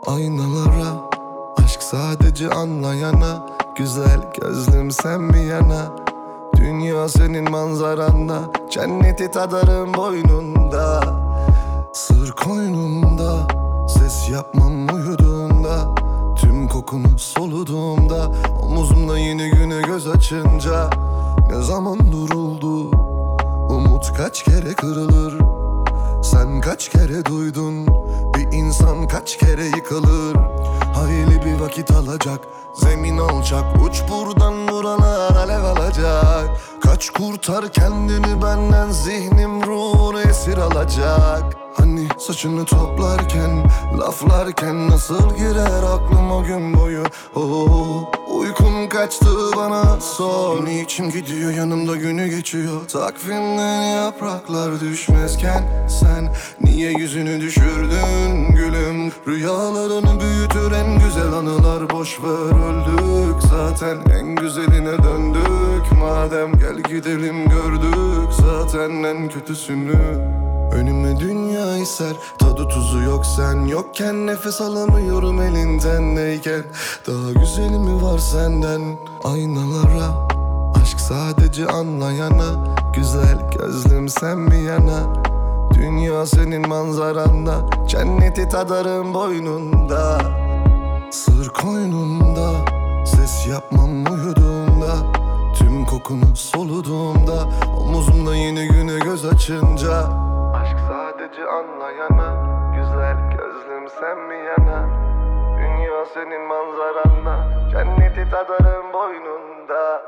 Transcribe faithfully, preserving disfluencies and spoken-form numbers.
Aynalara, aşk sadece anlayana, güzel gözlüm sen bir yana. Dünya senin manzaranda, cenneti tadarım boynunda. Sır koynumda, ses yapmam uyuduğunda. Tüm kokunu soluduğumda, omuzumda yeni güne göz açınca. Ne zaman duruldu, umut kaç kere kırılır. Sen kaç kere duydun, bir insan kaç kere yıkılır. Hayli bir vakit alacak, zemin alacak, uç buradan buralar alev alacak. Kaç kurtar kendini benden, zihnim ruhunu esir alacak. Hani saçını toplarken, laflarken nasıl girer aklım o gün boyu. Oh, uykum kaçtı bana sor. Niçin gidiyor yanımda günü geçiyor. Takvimden yapraklar düşmezken sen niye yüzünü düşürdün gülüm? Rüyalarını büyütür en güzel anılar, boş ver öldük zaten, en güzeline döndük. Madem gel gidelim, gördük zaten en kötüsünü. Önüme dünya iser, tadı tuzu yok sen yokken. Nefes alamıyorum elinden neyken. Daha güzeli mi var senden? Aynalara, aşk sadece anlayana, güzel gözlüm sen bir yana. Dünya senin manzaranda, cenneti tadarım boynunda. Sır koynumda, ses yapmam uyuduğumda. Tüm kokunu soluduğumda, omuzumda yeni güne göz açınca. Aşk sadece anlayana, güzel gözlüm sen mi yana. Dünya senin manzaranda, cenneti tadarım boynunda.